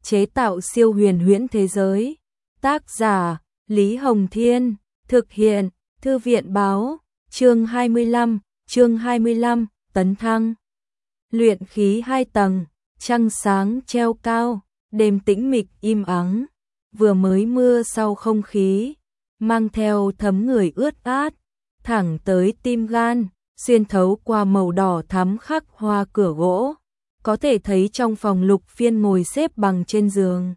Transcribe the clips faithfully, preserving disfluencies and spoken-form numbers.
chế tạo siêu huyền huyễn thế giới. Tác giả, Lý Hồng Thiên, thực hiện, Thư viện báo, chương hai mươi lăm, chương hai mươi lăm, tấn thăng. Luyện khí hai tầng, trăng sáng treo cao, đêm tĩnh mịch im ắng, vừa mới mưa sau không khí, mang theo thấm người ướt át, thẳng tới tim gan, xuyên thấu qua màu đỏ thắm khắc hoa cửa gỗ, có thể thấy trong phòng Lục Phiên ngồi xếp bằng trên giường.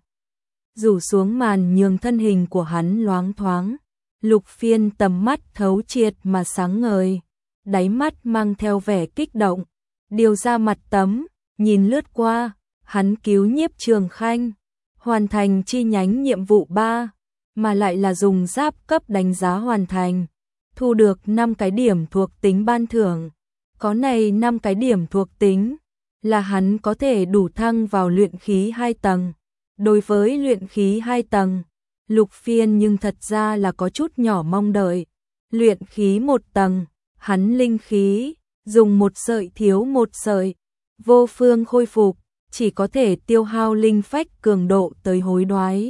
Rủ xuống màn nhường thân hình của hắn loáng thoáng, Lục Phiên tầm mắt thấu triệt mà sáng ngời, đáy mắt mang theo vẻ kích động, điều ra mặt tấm, nhìn lướt qua, hắn cứu Nhiếp Trường Khanh, hoàn thành chi nhánh nhiệm vụ ba, mà lại là dùng giáp cấp đánh giá hoàn thành, thu được năm cái điểm thuộc tính ban thưởng. Có này năm cái điểm thuộc tính là hắn có thể đủ thăng vào luyện khí hai tầng. Đối với luyện khí hai tầng, Lục Phiên nhưng thật ra là có chút nhỏ mong đợi. Luyện khí một tầng, hắn linh khí dùng một sợi thiếu một sợi, vô phương khôi phục, chỉ có thể tiêu hao linh phách cường độ tới hối đoái.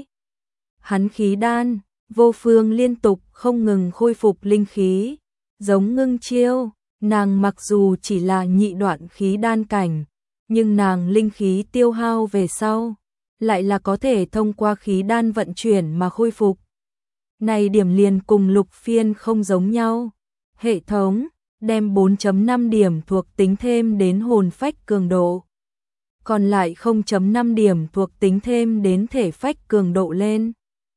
Hắn khí đan, vô phương liên tục không ngừng khôi phục linh khí, giống Ngưng Chiêu, nàng mặc dù chỉ là nhị đoạn khí đan cảnh, nhưng nàng linh khí tiêu hao về sau, lại là có thể thông qua khí đan vận chuyển mà khôi phục. Này điểm liền cùng Lục Phiên không giống nhau. Hệ thống đem bốn chấm năm điểm thuộc tính thêm đến hồn phách cường độ, còn lại không chấm năm điểm thuộc tính thêm đến thể phách cường độ lên.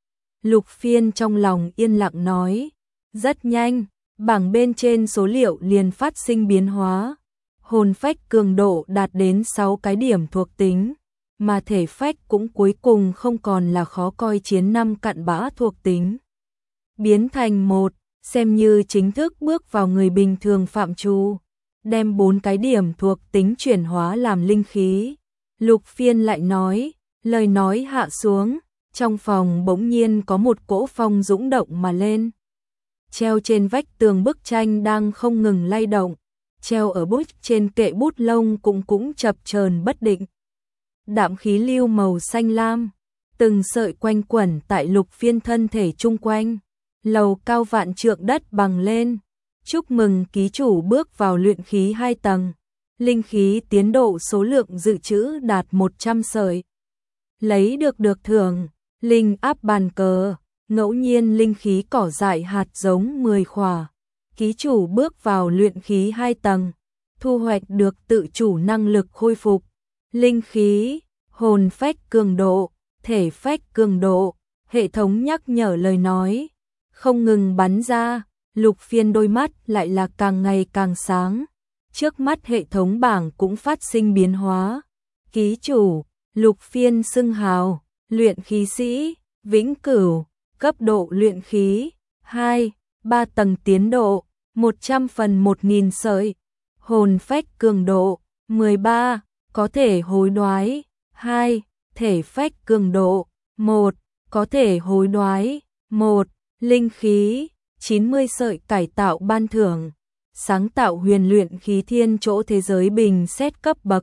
Lục Phiên trong lòng yên lặng nói, rất nhanh, bảng bên trên số liệu liền phát sinh biến hóa. Hồn phách cường độ đạt đến sáu cái điểm thuộc tính, mà thể phách cũng cuối cùng không còn là khó coi chiến năm cặn bã thuộc tính. Biến thành một, xem như chính thức bước vào người bình thường phạm trù, đem bốn cái điểm thuộc tính chuyển hóa làm linh khí. Lục Phiên lại nói, lời nói hạ xuống, trong phòng bỗng nhiên có một cỗ phong dũng động mà lên. Treo trên vách tường bức tranh đang không ngừng lay động, treo ở bút trên kệ bút lông cũng cũng chập chờn bất định. Đạm khí lưu màu xanh lam, từng sợi quanh quẩn tại Lục Phiên thân thể chung quanh. Lầu cao vạn trượng đất bằng lên, chúc mừng ký chủ bước vào luyện khí hai tầng, linh khí tiến độ số lượng dự trữ đạt một trăm sợi. Lấy được được thưởng, linh áp bàn cờ, ngẫu nhiên linh khí cỏ dại hạt giống mười khỏa. Ký chủ bước vào luyện khí hai tầng, thu hoạch được tự chủ năng lực khôi phục, linh khí, hồn phách cường độ, thể phách cường độ, hệ thống nhắc nhở lời nói không ngừng bắn ra. Lục Phiên đôi mắt lại là càng ngày càng sáng, trước mắt hệ thống bảng cũng phát sinh biến hóa. Ký chủ, Lục Phiên xưng hào, luyện khí sĩ, vĩnh cửu, cấp độ luyện khí, hai, ba tầng tiến độ, một trăm phần một nghìn sợi, hồn phách cường độ, mười ba, có thể hối đoái, hai, thể phách cường độ, một, có thể hối đoái, một, linh khí, chín mươi sợi cải tạo ban thưởng, sáng tạo huyền luyện khí thiên chỗ thế giới bình xét cấp bậc.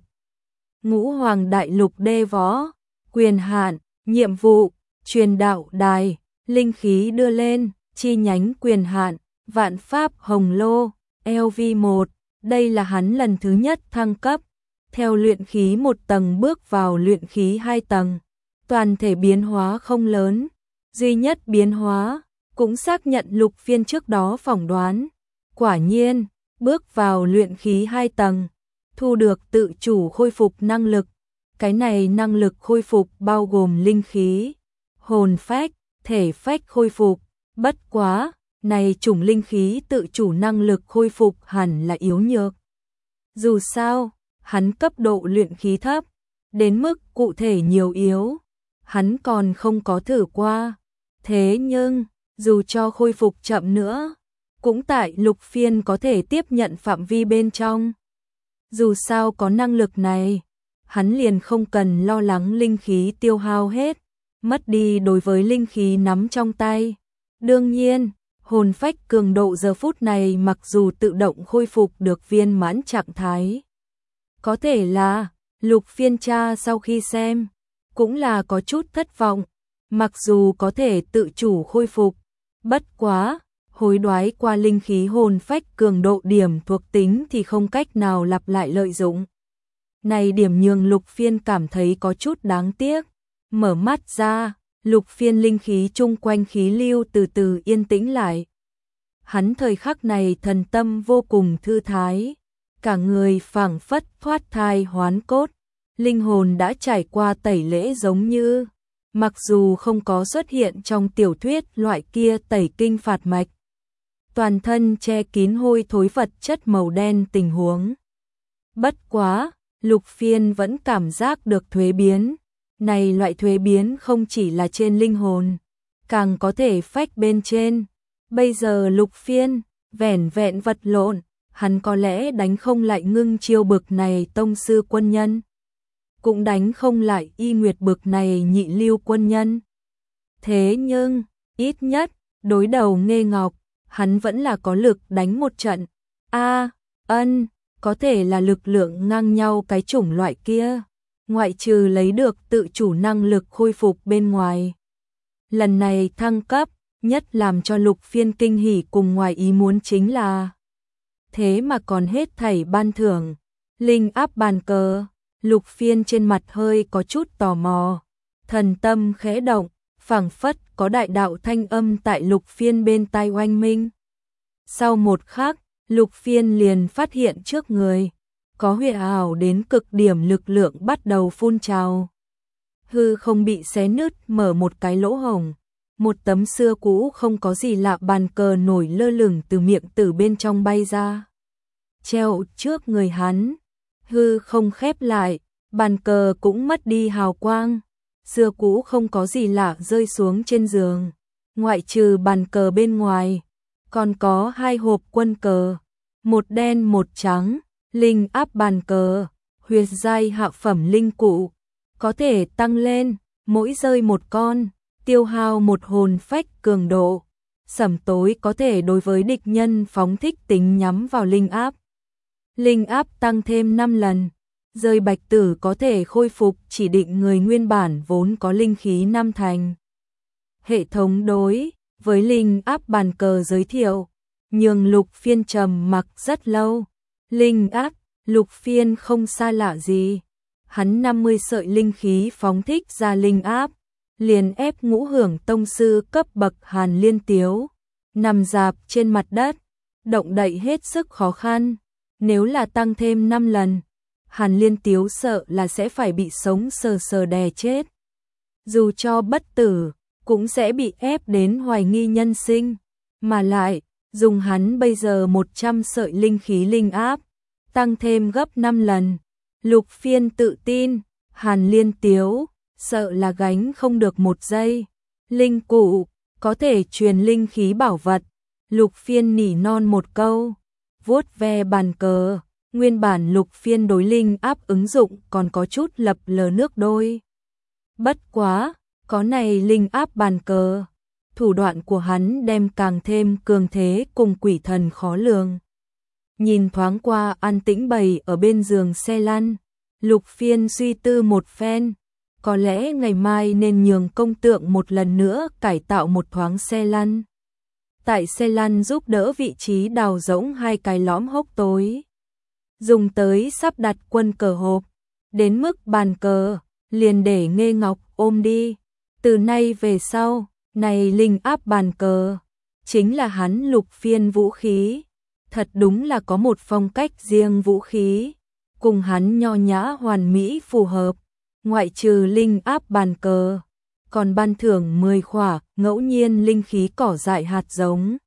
Ngũ Hoàng Đại Lục đê võ, quyền hạn, nhiệm vụ, truyền đạo đài, linh khí đưa lên, chi nhánh quyền hạn, vạn pháp hồng lô, L V một, đây là hắn lần thứ nhất thăng cấp, theo luyện khí một tầng bước vào luyện khí hai tầng, toàn thể biến hóa không lớn, duy nhất biến hóa, cũng xác nhận Lục Phiên trước đó phỏng đoán, quả nhiên, bước vào luyện khí hai tầng, thu được tự chủ khôi phục năng lực, cái này năng lực khôi phục bao gồm linh khí, hồn phách, thể phách khôi phục, bất quá, này chủng linh khí tự chủ năng lực khôi phục hẳn là yếu nhược. Dù sao, hắn cấp độ luyện khí thấp, đến mức cụ thể nhiều yếu, hắn còn không có thử qua. Thế nhưng, dù cho khôi phục chậm nữa, cũng tại Lục Phiên có thể tiếp nhận phạm vi bên trong. Dù sao có năng lực này, hắn liền không cần lo lắng linh khí tiêu hao hết, mất đi đối với linh khí nắm trong tay. Đương nhiên, hồn phách cường độ giờ phút này mặc dù tự động khôi phục được viên mãn trạng thái. Có thể là, Lục Phiên tra sau khi xem, cũng là có chút thất vọng, mặc dù có thể tự chủ khôi phục, bất quá, hối đoái qua linh khí hồn phách cường độ điểm thuộc tính thì không cách nào lặp lại lợi dụng. Này điểm nhường Lục Phiên cảm thấy có chút đáng tiếc, mở mắt ra, Lục Phiên linh khí chung quanh khí lưu từ từ yên tĩnh lại. Hắn thời khắc này thần tâm vô cùng thư thái, cả người phảng phất thoát thai hoán cốt, linh hồn đã trải qua tẩy lễ giống như, mặc dù không có xuất hiện trong tiểu thuyết loại kia tẩy kinh phạt mạch, toàn thân che kín hôi thối vật chất màu đen tình huống. Bất quá, Lục Phiên vẫn cảm giác được thuế biến, này loại thuế biến không chỉ là trên linh hồn, càng có thể phách bên trên. Bây giờ Lục Phiên, vẻn vẹn vật lộn, hắn có lẽ đánh không lại Ngưng Chiêu bực này tông sư quân nhân, cũng đánh không lại Y Nguyệt bực này nhị lưu quân nhân. Thế nhưng, ít nhất, đối đầu Nghê Ngọc, hắn vẫn là có lực đánh một trận. A, ân, có thể là lực lượng ngang nhau cái chủng loại kia, ngoại trừ lấy được tự chủ năng lực khôi phục bên ngoài. Lần này thăng cấp, nhất làm cho Lục Phiên kinh hỉ cùng ngoài ý muốn chính là thế mà còn hết thảy ban thưởng, linh áp bàn cờ. Lục Phiên trên mặt hơi có chút tò mò, thần tâm khẽ động, phảng phất có đại đạo thanh âm tại Lục Phiên bên tai oanh minh. Sau một khắc, Lục Phiên liền phát hiện trước người có huyền ảo đến cực điểm lực lượng bắt đầu phun trào. Hư không bị xé nứt mở một cái lỗ hổng, một tấm xưa cũ không có gì lạ bàn cờ nổi lơ lửng từ miệng từ bên trong bay ra, treo trước người hắn. Hư không khép lại, bàn cờ cũng mất đi hào quang, xưa cũ không có gì lạ rơi xuống trên giường, ngoại trừ bàn cờ bên ngoài, còn có hai hộp quân cờ, một đen một trắng, linh áp bàn cờ, huyệt giai hạ phẩm linh cụ, có thể tăng lên, mỗi rơi một con, tiêu hao một hồn phách cường độ, sẩm tối có thể đối với địch nhân phóng thích tính nhắm vào linh áp. Linh áp tăng thêm năm lần, rơi bạch tử có thể khôi phục chỉ định người nguyên bản vốn có linh khí năm thành. Hệ thống đối với linh áp bàn cờ giới thiệu, nhường Lục Phiên trầm mặc rất lâu. Linh áp, Lục Phiên không xa lạ gì, hắn năm mươi sợi linh khí phóng thích ra linh áp, liền ép ngũ hưởng tông sư cấp bậc Hàn Liên Tiếu, nằm dạp trên mặt đất, động đậy hết sức khó khăn. Nếu là tăng thêm năm lần, Hàn Liên Tiếu sợ là sẽ phải bị sống sờ sờ đè chết. Dù cho bất tử, cũng sẽ bị ép đến hoài nghi nhân sinh. Mà lại, dùng hắn bây giờ một trăm sợi linh khí linh áp, tăng thêm gấp năm lần. Lục Phiên tự tin, Hàn Liên Tiếu, sợ là gánh không được một giây. Linh cụ, có thể truyền linh khí bảo vật. Lục Phiên nỉ non một câu, vuốt ve bàn cờ, nguyên bản Lục Phiên đối linh áp ứng dụng còn có chút lập lờ nước đôi. Bất quá, có này linh áp bàn cờ, thủ đoạn của hắn đem càng thêm cường thế cùng quỷ thần khó lường. Nhìn thoáng qua an tĩnh bầy ở bên giường xe lăn, Lục Phiên suy tư một phen, có lẽ ngày mai nên nhường công tượng một lần nữa cải tạo một thoáng xe lăn. Tại xe lăn giúp đỡ vị trí đào rỗng hai cái lõm hốc tối. Dùng tới sắp đặt quân cờ hộp, đến mức bàn cờ, liền để Nghê Ngọc ôm đi. Từ nay về sau, này linh áp bàn cờ, chính là hắn Lục Phiên vũ khí. Thật đúng là có một phong cách riêng vũ khí, cùng hắn nho nhã hoàn mỹ phù hợp, ngoại trừ linh áp bàn cờ. Còn ban thưởng mười khỏa ngẫu nhiên linh khí cỏ dại hạt giống.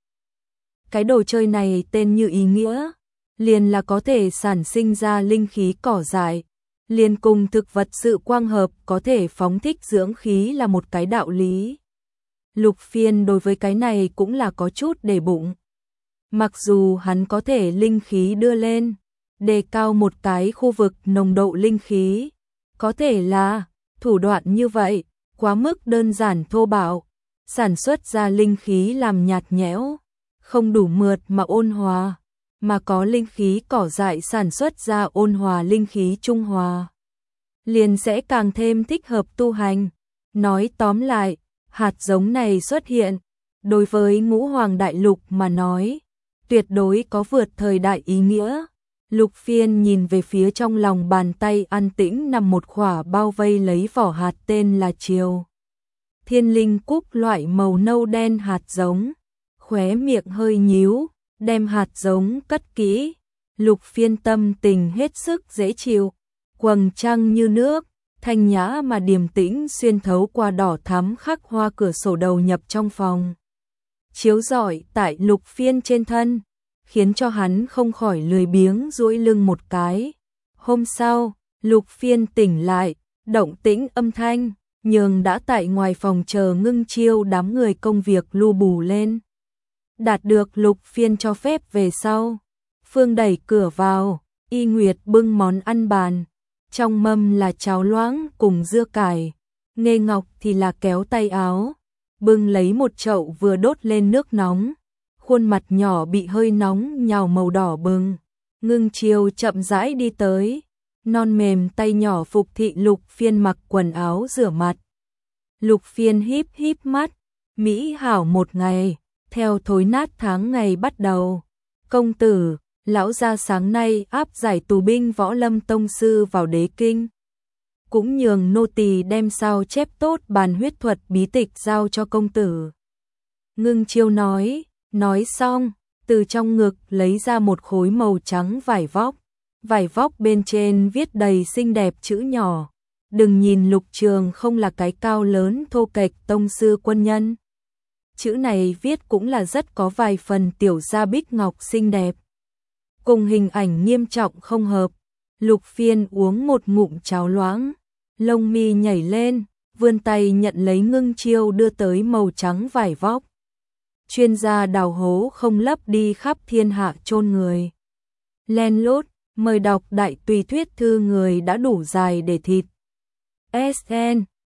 Cái đồ chơi này tên như ý nghĩa, liền là có thể sản sinh ra linh khí cỏ dại, liền cùng thực vật sự quang hợp có thể phóng thích dưỡng khí là một cái đạo lý. Lục Phiên đối với cái này cũng là có chút để bụng. Mặc dù hắn có thể linh khí đưa lên, đề cao một cái khu vực nồng độ linh khí, có thể là thủ đoạn như vậy quá mức đơn giản thô bạo, sản xuất ra linh khí làm nhạt nhẽo, không đủ mượt mà ôn hòa, mà có linh khí cỏ dại sản xuất ra ôn hòa linh khí trung hòa. liền sẽ càng thêm thích hợp tu hành. Nói tóm lại, hạt giống này xuất hiện, đối với Ngũ Hoàng Đại Lục mà nói, tuyệt đối có vượt thời đại ý nghĩa. Lục Phiên nhìn về phía trong lòng bàn tay an tĩnh nằm một quả bao vây lấy vỏ hạt tên là Triều Thiên Linh Cúc loại màu nâu đen hạt giống, khóe miệng hơi nhíu, đem hạt giống cất kỹ. Lục Phiên tâm tình hết sức dễ chịu, quầng trăng như nước, thanh nhã mà điềm tĩnh xuyên thấu qua đỏ thắm khắc hoa cửa sổ đầu nhập trong phòng, chiếu rọi tại Lục Phiên trên thân, khiến cho hắn không khỏi lười biếng duỗi lưng một cái. Hôm sau, Lục Phiên tỉnh lại, động tĩnh âm thanh nhường đã tại ngoài phòng chờ Ngưng Chiêu đám người công việc lu bù lên. Đạt được Lục Phiên cho phép về sau, Phương đẩy cửa vào, Y Nguyệt bưng món ăn bàn, trong mâm là cháo loãng cùng dưa cải, Nghê Ngọc thì là kéo tay áo, bưng lấy một chậu vừa đốt lên nước nóng, khuôn mặt nhỏ bị hơi nóng nhào màu đỏ bừng. Ngưng Chiêu chậm rãi đi tới, non mềm tay nhỏ phục thị Lục Phiên mặc quần áo rửa mặt. Lục Phiên híp híp mắt, mỹ hảo một ngày, theo thối nát tháng ngày bắt đầu. Công tử, lão gia sáng nay áp giải tù binh Võ Lâm tông sư vào đế kinh, cũng nhường nô tỳ đem sao chép tốt bàn huyết thuật bí tịch giao cho công tử. Ngưng Chiêu nói, nói xong, từ trong ngực lấy ra một khối màu trắng vải vóc, vải vóc bên trên viết đầy xinh đẹp chữ nhỏ. Đừng nhìn Lục Trường không là cái cao lớn thô kệch tông sư quân nhân. Chữ này viết cũng là rất có vài phần tiểu gia bích ngọc xinh đẹp. Cùng hình ảnh nghiêm trọng không hợp. Lục Phiên uống một ngụm cháo loãng, lông mi nhảy lên, vươn tay nhận lấy Ngưng Chiêu đưa tới màu trắng vải vóc. Chuyên gia đào hố không lấp đi khắp thiên hạ chôn người. Len lút, mời đọc đại tùy thuyết thư người đã đủ dài để thịt. ét en